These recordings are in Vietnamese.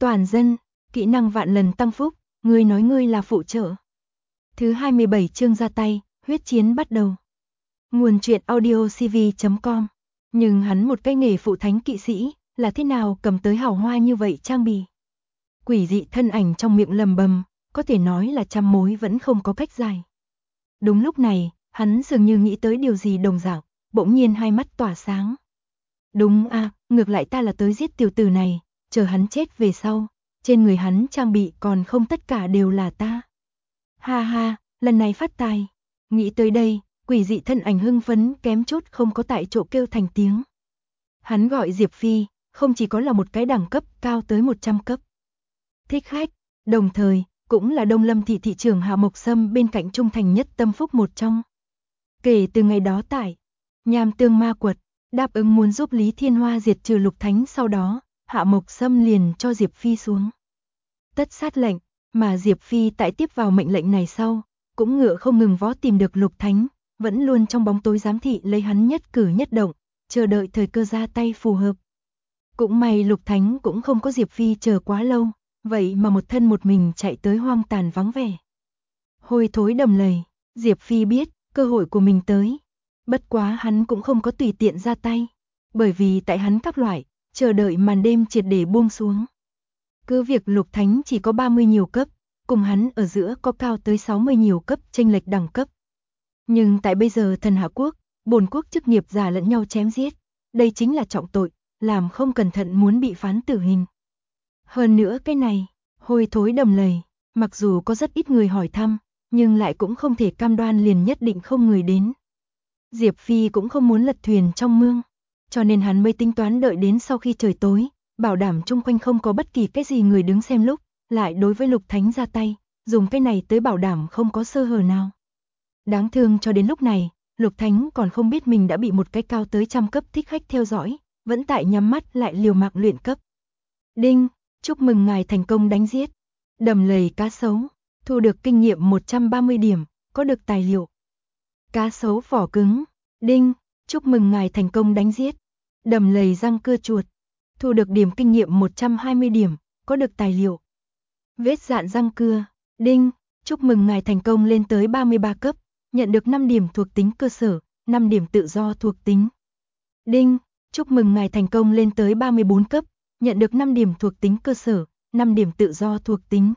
Toàn dân, kỹ năng vạn lần tăng phúc, ngươi nói ngươi là phụ trợ. Thứ 27 chương ra tay, huyết chiến bắt đầu. Nguồn truyện audio cv.com. Nhưng hắn một cái nghề phụ thánh kỵ sĩ, là thế nào cầm tới hào hoa như vậy trang bị. Quỷ dị thân ảnh trong miệng lầm bầm, có thể nói là trăm mối vẫn không có cách giải. Đúng lúc này, hắn dường như nghĩ tới điều gì đồng dạng, bỗng nhiên hai mắt tỏa sáng. Đúng a, ngược lại ta là tới giết tiểu tử này, chờ hắn chết về sau, trên người hắn trang bị còn không tất cả đều là ta. Ha ha, lần này phát tài. Nghĩ tới đây, quỷ dị thân ảnh hưng phấn kém chút không có tại chỗ kêu thành tiếng. Hắn gọi Diệp Phi, không chỉ có là một cái đẳng cấp cao tới 100 cấp. Thích khách, đồng thời, cũng là Đông Lâm thị thị trưởng Hạ Mộc Sâm bên cạnh trung thành nhất tâm phúc một trong. Kể từ ngày đó tại Nham Tương Ma Quật, đáp ứng muốn giúp Lý Thiên Hoa diệt trừ Lục Thánh, sau đó, Hạ Mộc Sâm liền cho Diệp Phi xuống tất sát lệnh, mà Diệp Phi tại tiếp vào mệnh lệnh này sau, cũng ngựa không ngừng vó tìm được Lục Thánh, vẫn luôn trong bóng tối giám thị lấy hắn nhất cử nhất động, chờ đợi thời cơ ra tay phù hợp. Cũng may Lục Thánh cũng không có Diệp Phi chờ quá lâu, vậy mà một thân một mình chạy tới hoang tàn vắng vẻ. Hôi thối đầm lầy, Diệp Phi biết, cơ hội của mình tới. Bất quá hắn cũng không có tùy tiện ra tay, bởi vì tại hắn các loại, chờ đợi màn đêm triệt để buông xuống. Cứ việc Lục Thánh chỉ có 30 nhiều cấp, cùng hắn ở giữa có cao tới 60 nhiều cấp chênh lệch đẳng cấp. Nhưng tại bây giờ Thần Hạ Quốc, bổn quốc chức nghiệp giả lẫn nhau chém giết, đây chính là trọng tội, làm không cẩn thận muốn bị phán tử hình. Hơn nữa cái này, hôi thối đầm lầy, mặc dù có rất ít người hỏi thăm, nhưng lại cũng không thể cam đoan liền nhất định không người đến. Diệp Phi cũng không muốn lật thuyền trong mương, cho nên hắn mới tính toán đợi đến sau khi trời tối, bảo đảm chung quanh không có bất kỳ cái gì người đứng xem lúc, lại đối với Lục Thánh ra tay, dùng cái này tới bảo đảm không có sơ hở nào. Đáng thương cho đến lúc này, Lục Thánh còn không biết mình đã bị một cái cao tới 100 cấp thích khách theo dõi, vẫn tại nhắm mắt lại liều mạng luyện cấp. Đinh, chúc mừng ngài thành công đánh giết đầm lầy cá sấu, thu được kinh nghiệm 130 điểm, có được tài liệu. Cá sấu vỏ cứng. Đinh, chúc mừng ngài thành công đánh giết đầm lầy răng cưa chuột, thu được điểm kinh nghiệm 120 điểm, có được tài liệu. Vết dạn răng cưa. Đinh, chúc mừng ngài thành công lên tới 33 cấp, nhận được 5 điểm thuộc tính cơ sở, 5 điểm tự do thuộc tính. Đinh, chúc mừng ngài thành công lên tới 34 cấp, nhận được 5 điểm thuộc tính cơ sở, 5 điểm tự do thuộc tính.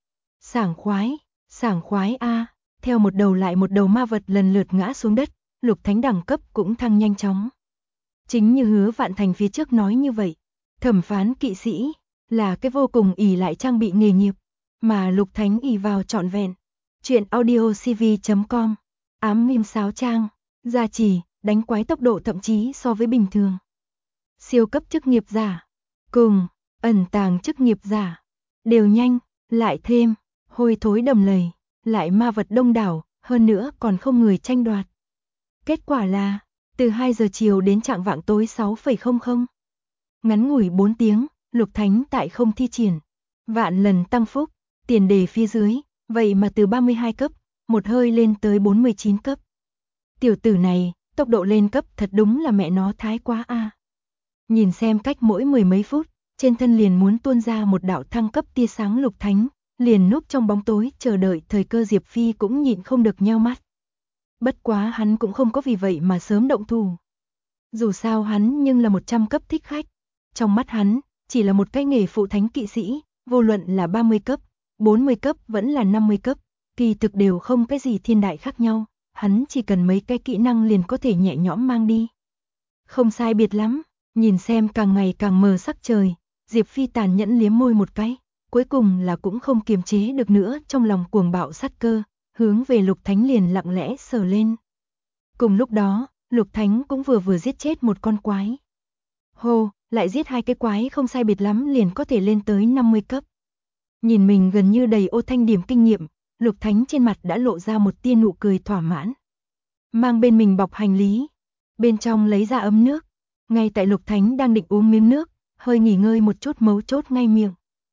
Sảng khoái a. Theo một đầu lại một đầu ma vật lần lượt ngã xuống đất, Lục Thánh đẳng cấp cũng thăng nhanh chóng. Chính như Hứa Vạn Thành phía trước nói như vậy, thẩm phán kỵ sĩ là cái vô cùng ỷ lại trang bị nghề nghiệp, mà Lục Thánh ỷ vào trọn vẹn. Truyện audio cv.com. Ám Mim Sáo Trang, gia trì, đánh quái tốc độ thậm chí so với bình thường. Siêu cấp chức nghiệp giả, cùng ẩn tàng chức nghiệp giả, đều nhanh, lại thêm hôi thối đầm lầy, lại ma vật đông đảo, hơn nữa còn không người tranh đoạt. Kết quả là, từ 2 giờ chiều đến chạng vạng tối 6:00. Ngắn ngủi 4 tiếng, Lục Thánh tại không thi triển vạn lần tăng phúc, tiền đề phía dưới, vậy mà từ 32 cấp, một hơi lên tới 49 cấp. Tiểu tử này, tốc độ lên cấp thật đúng là mẹ nó thái quá a. Nhìn xem cách mỗi mười mấy phút, trên thân liền muốn tuôn ra một đạo thăng cấp tia sáng, Lục Thánh liền núp trong bóng tối chờ đợi thời cơ. Diệp Phi cũng nhịn không được nheo mắt. Bất quá hắn cũng không có vì vậy mà sớm động thủ. Dù sao hắn nhưng là 100 cấp thích khách. Trong mắt hắn, chỉ là một cái nghề phụ thánh kỵ sĩ, vô luận là 30 cấp, 40 cấp vẫn là 50 cấp, kỳ thực đều không cái gì thiên đại khác nhau, hắn chỉ cần mấy cái kỹ năng liền có thể nhẹ nhõm mang đi. Không sai biệt lắm, nhìn xem càng ngày càng mờ sắc trời, Diệp Phi tàn nhẫn liếm môi một cái, cuối cùng là cũng không kiềm chế được nữa trong lòng cuồng bạo sát cơ, hướng về Lục Thánh liền lặng lẽ sờ lên. Cùng lúc đó, Lục Thánh cũng vừa giết chết một con quái. Hô, lại giết 2 cái quái không sai biệt lắm liền có thể lên tới 50 cấp. Nhìn mình gần như đầy ô thanh điểm kinh nghiệm, Lục Thánh trên mặt đã lộ ra một tia nụ cười thỏa mãn. Mang bên mình bọc hành lý, bên trong lấy ra ấm nước. Ngay tại Lục Thánh đang định uống miếng nước, hơi nghỉ ngơi một chút mấu chốt ngay miệng.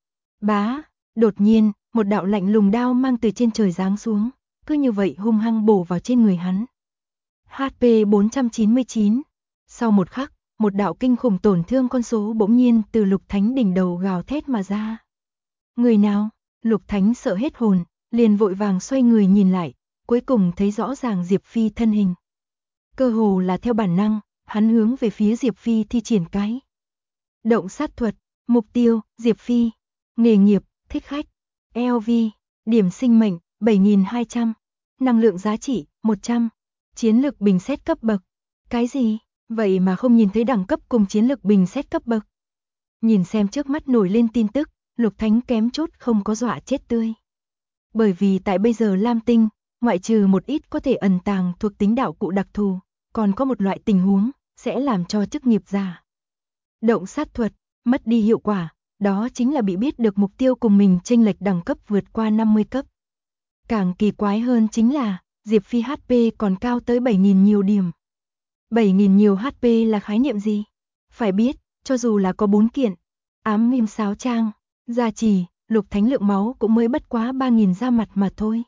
Bá, đột nhiên, một đạo lạnh lùng đao mang từ trên trời giáng xuống, cứ như vậy hung hăng bổ vào trên người hắn. HP 499. Sau một khắc, một đạo kinh khủng tổn thương con số bỗng nhiên từ Lục Thánh đỉnh đầu gào thét mà ra. Người nào? Lục Thánh sợ hết hồn, liền vội vàng xoay người nhìn lại, cuối cùng thấy rõ ràng Diệp Phi thân hình. Cơ hồ là theo bản năng, hắn hướng về phía Diệp Phi thi triển cái. Động sát thuật, mục tiêu, Diệp Phi, nghề nghiệp, thích khách, LV, điểm sinh mệnh, 7.200, năng lượng giá trị, 100, chiến lực bình xét cấp bậc. Cái gì? Vậy mà không nhìn thấy đẳng cấp cùng chiến lực bình xét cấp bậc. Nhìn xem trước mắt nổi lên tin tức, Lục Thánh kém chút không có dọa chết tươi. Bởi vì tại bây giờ Lam Tinh, ngoại trừ một ít có thể ẩn tàng thuộc tính đạo cụ đặc thù, còn có một loại tình huống sẽ làm cho chức nghiệp giả động sát thuật mất đi hiệu quả, đó chính là bị biết được mục tiêu cùng mình chênh lệch đẳng cấp vượt qua 50 cấp. Càng kỳ quái hơn chính là, Diệp Phi HP còn cao tới 7.000 nhiều điểm. 7.000 nhiều HP là khái niệm gì? Phải biết, cho dù là có 4 kiện ám nghiêm sáo trang, gia trì, Lục Thánh lượng máu cũng mới bất quá 3.000 ra mặt mà thôi.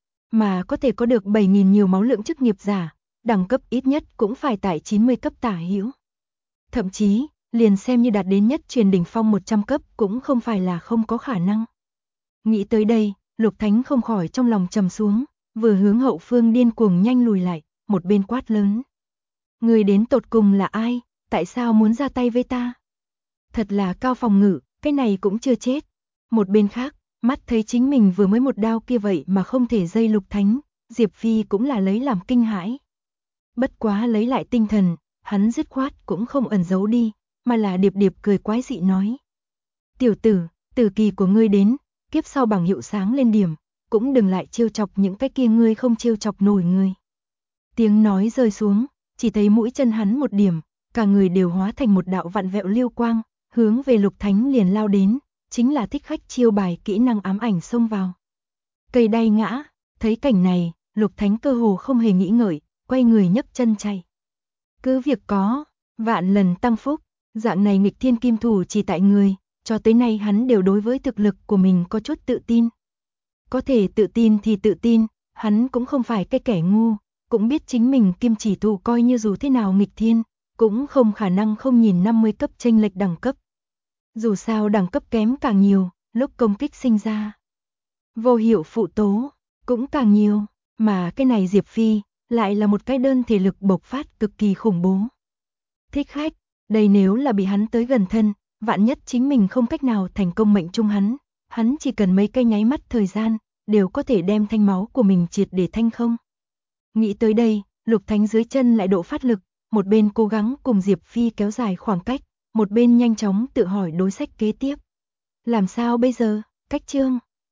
Mà có thể có được 7.000 nhiều máu lượng chức nghiệp giả, đẳng cấp ít nhất cũng phải tại 90 cấp tả hữu. Thậm chí, liền xem như đạt đến nhất truyền đỉnh phong 100 cấp cũng không phải là không có khả năng. Nghĩ tới đây, Lục Thánh không khỏi trong lòng trầm xuống, vừa hướng hậu phương điên cuồng nhanh lùi lại, một bên quát lớn. Người đến tột cùng là ai, tại sao muốn ra tay với ta? Thật là cao phòng ngự, cái này cũng chưa chết. Một bên khác, mắt thấy chính mình vừa mới một đao kia vậy mà không thể dây Lục Thánh, Diệp Phi cũng là lấy làm kinh hãi. Bất quá lấy lại tinh thần, hắn dứt khoát cũng không ẩn giấu đi, mà là điệp điệp cười quái dị nói. Tiểu tử, tử kỳ của ngươi đến, kiếp sau bảng hiệu sáng lên điểm, cũng đừng lại trêu chọc những cái kia ngươi không trêu chọc nổi ngươi. Tiếng nói rơi xuống, chỉ thấy mũi chân hắn một điểm, cả người đều hóa thành một đạo vặn vẹo liêu quang, hướng về Lục Thánh liền lao đến, chính là thích khách chiêu bài kỹ năng ám ảnh xông vào. Cây đay ngã, thấy cảnh này, Lục Thánh cơ hồ không hề nghĩ ngợi, quay người nhấc chân chạy. Cứ việc có, vạn lần tăng phúc, dạng này nghịch thiên kim thủ chỉ tại người, cho tới nay hắn đều đối với thực lực của mình có chút tự tin. Có thể tự tin thì tự tin, hắn cũng không phải cái kẻ ngu, cũng biết chính mình kim chỉ thủ coi như dù thế nào nghịch thiên, cũng không khả năng không nhìn 50 cấp chênh lệch đẳng cấp. Dù sao đẳng cấp kém càng nhiều, lúc công kích sinh ra vô hiệu phụ tố cũng càng nhiều, mà cái này Diệp Phi lại là một cái đơn thể lực bộc phát cực kỳ khủng bố. Thích khách, đây nếu là bị hắn tới gần thân, vạn nhất chính mình không cách nào thành công mệnh trung hắn chỉ cần mấy cái nháy mắt thời gian, đều có thể đem thanh máu của mình triệt để thanh không. Nghĩ tới đây, Lục Thánh dưới chân lại độ phát lực, một bên cố gắng cùng Diệp Phi kéo dài khoảng cách, một bên nhanh chóng tự hỏi đối sách kế tiếp. Làm sao bây giờ, cách chương